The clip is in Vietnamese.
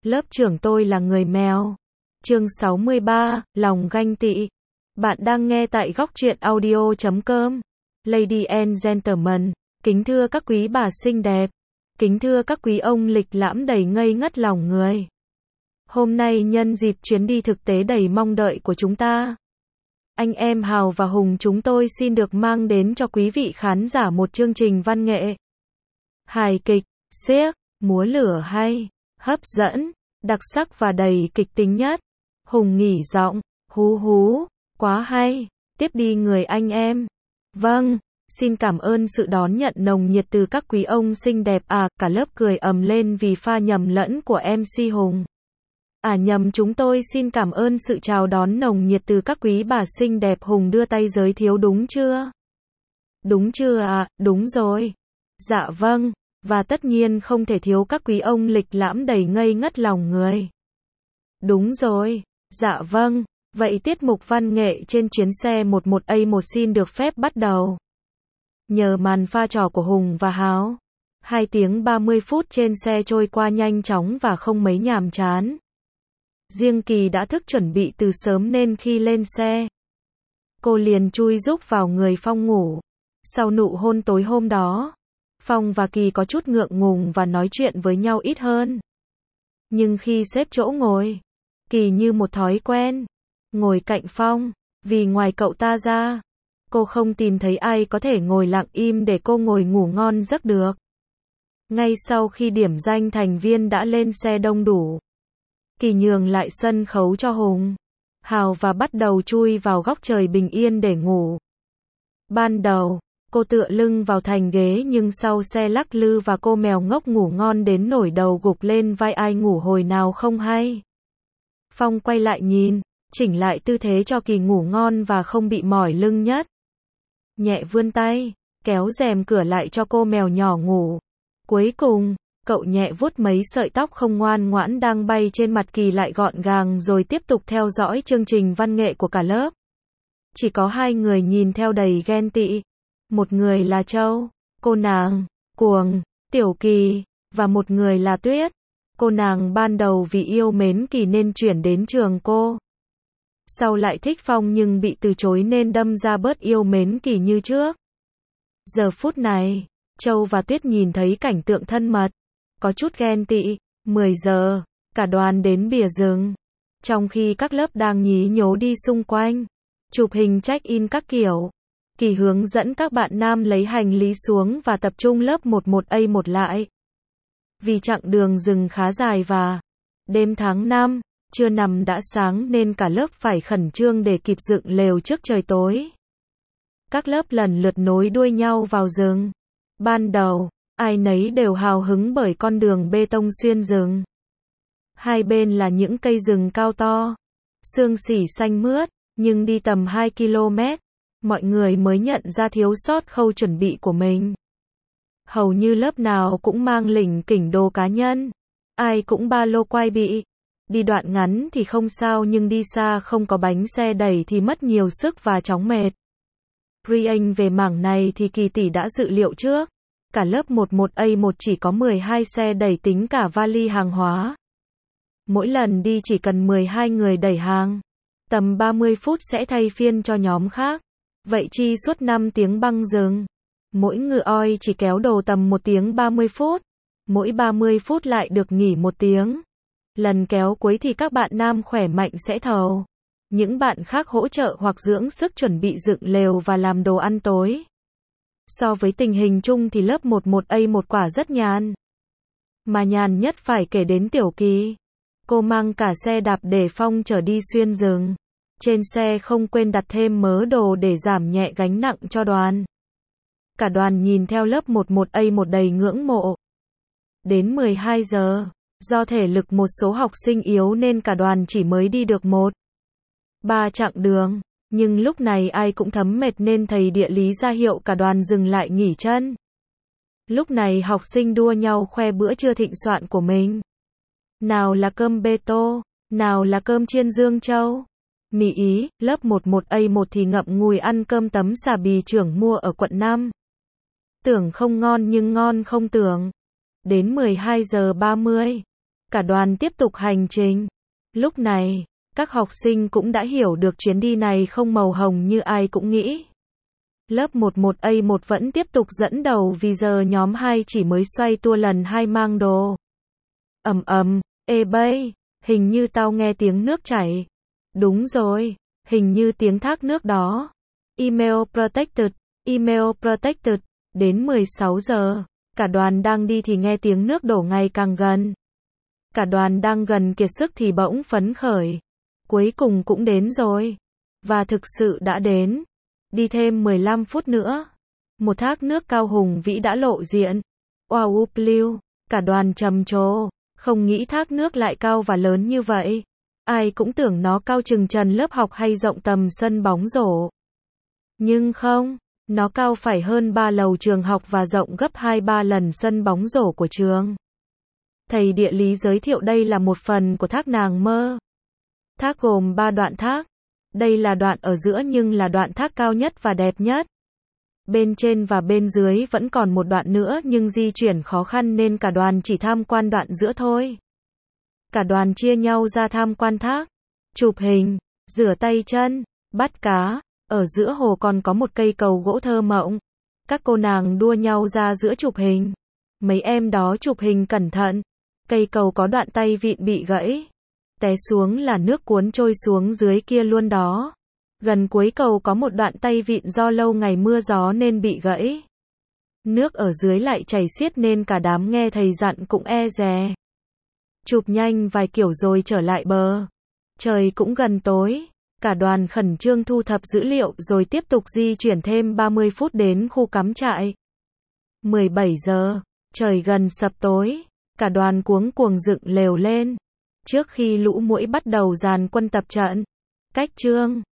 Lớp trưởng tôi là người mèo. Chương 63, lòng ganh tị. Bạn đang nghe tại góc truyện audio.com. Lady and gentlemen, kính thưa các quý bà xinh đẹp, kính thưa các quý ông lịch lãm đầy ngây ngất lòng người. Hôm nay nhân dịp chuyến đi thực tế đầy mong đợi của chúng ta, anh em Hào và Hùng chúng tôi xin được mang đến cho quý vị khán giả một chương trình văn nghệ, hài kịch, xiếc, múa lửa hay, hấp dẫn, đặc sắc và đầy kịch tính nhất. Hùng nghỉ giọng, hú hú, quá hay, tiếp đi người anh em. Vâng, xin cảm ơn sự đón nhận nồng nhiệt từ các quý ông xinh đẹp. Cả lớp cười ầm lên vì pha nhầm lẫn của MC Hùng. Nhầm, chúng tôi xin cảm ơn sự chào đón nồng nhiệt từ các quý bà xinh đẹp. Hùng đưa tay giới thiệu, đúng chưa? Đúng chưa ạ? Đúng rồi. Dạ vâng, và tất nhiên không thể thiếu các quý ông lịch lãm đầy ngây ngất lòng người. Đúng rồi. Dạ vâng, vậy tiết mục văn nghệ trên chuyến xe 11A1 xin được phép bắt đầu. Nhờ màn pha trò của Hùng và Háo, 2 tiếng 30 phút trên xe trôi qua nhanh chóng và không mấy nhàm chán. Riêng Kỳ đã thức chuẩn bị từ sớm nên khi lên xe, cô liền chui rúc vào người Phong ngủ. Sau nụ hôn tối hôm đó, Phong và Kỳ có chút ngượng ngùng và nói chuyện với nhau ít hơn. Nhưng khi xếp chỗ ngồi, Kỳ như một thói quen ngồi cạnh Phong, vì ngoài cậu ta ra, cô không tìm thấy ai có thể ngồi lặng im để cô ngồi ngủ ngon giấc được. Ngay sau khi điểm danh thành viên đã lên xe đông đủ, Kỳ nhường lại sân khấu cho Hùng, Hào và bắt đầu chui vào góc trời bình yên để ngủ. Ban đầu, cô tựa lưng vào thành ghế nhưng sau xe lắc lư và cô mèo ngốc ngủ ngon đến nổi đầu gục lên vai ai ngủ hồi nào không hay. Phong quay lại nhìn, chỉnh lại tư thế cho Kỳ ngủ ngon và không bị mỏi lưng nhất. Nhẹ vươn tay, kéo rèm cửa lại cho cô mèo nhỏ ngủ. Cuối cùng, cậu nhẹ vuốt mấy sợi tóc không ngoan ngoãn đang bay trên mặt Kỳ lại gọn gàng rồi tiếp tục theo dõi chương trình văn nghệ của cả lớp. Chỉ có 2 người nhìn theo đầy ghen tị. Một người là Châu, cô nàng cuồng, Tiểu Kỳ, và một người là Tuyết. Cô nàng ban đầu vì yêu mến Kỳ nên chuyển đến trường cô. Sau lại thích Phong nhưng bị từ chối nên đâm ra bớt yêu mến Kỳ như trước. Giờ phút này, Châu và Tuyết nhìn thấy cảnh tượng thân mật, có chút ghen tị. 10 giờ, cả đoàn đến bìa rừng. Trong khi các lớp đang nhí nhố đi xung quanh, chụp hình check-in các kiểu, Kỳ hướng dẫn các bạn nam lấy hành lý xuống và tập trung lớp 11A1 lại. Vì chặng đường rừng khá dài và đêm tháng 5, trưa nằm đã sáng nên cả lớp phải khẩn trương để kịp dựng lều trước trời tối. Các lớp lần lượt nối đuôi nhau vào rừng. Ban đầu, ai nấy đều hào hứng bởi con đường bê tông xuyên rừng. Hai bên là những cây rừng cao to, xương xỉ xanh mướt, nhưng đi tầm 2 km, mọi người mới nhận ra thiếu sót khâu chuẩn bị của mình. Hầu như lớp nào cũng mang lỉnh kỉnh đồ cá nhân, ai cũng ba lô quai bị. Đi đoạn ngắn thì không sao nhưng đi xa không có bánh xe đẩy thì mất nhiều sức và chóng mệt. Riêng về mảng này thì Kỳ tỷ đã dự liệu trước. Cả lớp 11A1 chỉ có 12 xe đẩy tính cả vali hàng hóa. Mỗi lần đi chỉ cần 12 người đẩy hàng. Tầm 30 phút sẽ thay phiên cho nhóm khác. Vậy chi suốt 5 tiếng băng rừng. Mỗi ngựa oi chỉ kéo đồ tầm 1 tiếng 30 phút. Mỗi 30 phút lại được nghỉ 1 tiếng. Lần kéo cuối thì các bạn nam khỏe mạnh sẽ thầu. Những bạn khác hỗ trợ hoặc dưỡng sức chuẩn bị dựng lều và làm đồ ăn tối. So với tình hình chung thì lớp 11A1 quả rất nhàn. Mà nhàn nhất phải kể đến Tiểu Kỳ. Cô mang cả xe đạp để Phong chở đi xuyên rừng. Trên xe không quên đặt thêm mớ đồ để giảm nhẹ gánh nặng cho đoàn. Cả đoàn nhìn theo lớp 11A1 đầy ngưỡng mộ. Đến 12 giờ, do thể lực một số học sinh yếu nên cả đoàn chỉ mới đi được 1/3 chặng đường. Nhưng lúc này ai cũng thấm mệt nên thầy địa lý ra hiệu cả đoàn dừng lại nghỉ chân. Lúc này học sinh đua nhau khoe bữa trưa thịnh soạn của mình. Nào là cơm bê tô, nào là cơm chiên Dương Châu, mì Ý. Lớp 11A1 thì ngậm ngùi ăn cơm tấm xà bì trưởng mua ở quận 5. Tưởng không ngon nhưng ngon không tưởng. Đến 12 giờ 30, Cả đoàn tiếp tục hành trình. Lúc này, các học sinh cũng đã hiểu được chuyến đi này không màu hồng như ai cũng nghĩ. Lớp 11A1 vẫn tiếp tục dẫn đầu vì giờ nhóm 2 chỉ mới xoay tua lần 2 mang đồ. Ê bây, hình như tao nghe tiếng nước chảy. Đúng rồi, hình như tiếng thác nước đó. Email protected, đến 16 giờ, cả đoàn đang đi thì nghe tiếng nước đổ ngày càng gần. Cả đoàn đang gần kiệt sức thì bỗng phấn khởi. Cuối cùng cũng đến rồi. Và thực sự đã đến. Đi thêm 15 phút nữa. Một thác nước cao hùng vĩ đã lộ diện. Wow blue, cả đoàn trầm trồ. Không nghĩ thác nước lại cao và lớn như vậy. Ai cũng tưởng nó cao chừng trần lớp học hay rộng tầm sân bóng rổ. Nhưng không, nó cao phải hơn 3 lầu trường học và rộng gấp 2-3 lần sân bóng rổ của trường. Thầy địa lý giới thiệu đây là một phần của thác nàng mơ. Thác gồm 3 đoạn thác. Đây là đoạn ở giữa nhưng là đoạn thác cao nhất và đẹp nhất. Bên trên và bên dưới vẫn còn một đoạn nữa nhưng di chuyển khó khăn nên cả đoàn chỉ tham quan đoạn giữa thôi. Cả đoàn chia nhau ra tham quan thác, chụp hình, rửa tay chân, bắt cá. Ở giữa hồ còn có một cây cầu gỗ thơ mộng. Các cô nàng đua nhau ra giữa chụp hình. Mấy em đó chụp hình cẩn thận. Cây cầu có đoạn tay vịn bị gãy. Té xuống là nước cuốn trôi xuống dưới kia luôn đó. Gần cuối cầu có một đoạn tay vịn do lâu ngày mưa gió nên bị gãy. Nước ở dưới lại chảy xiết nên cả đám nghe thầy dặn cũng e dè. Chụp nhanh vài kiểu rồi trở lại bờ. Trời cũng gần tối. Cả đoàn khẩn trương thu thập dữ liệu rồi tiếp tục di chuyển thêm 30 phút đến khu cắm trại. 17 giờ, trời gần sập tối. Cả đoàn cuống cuồng dựng lều lên. Trước khi lũ muỗi bắt đầu dàn quân tập trận. Cách chương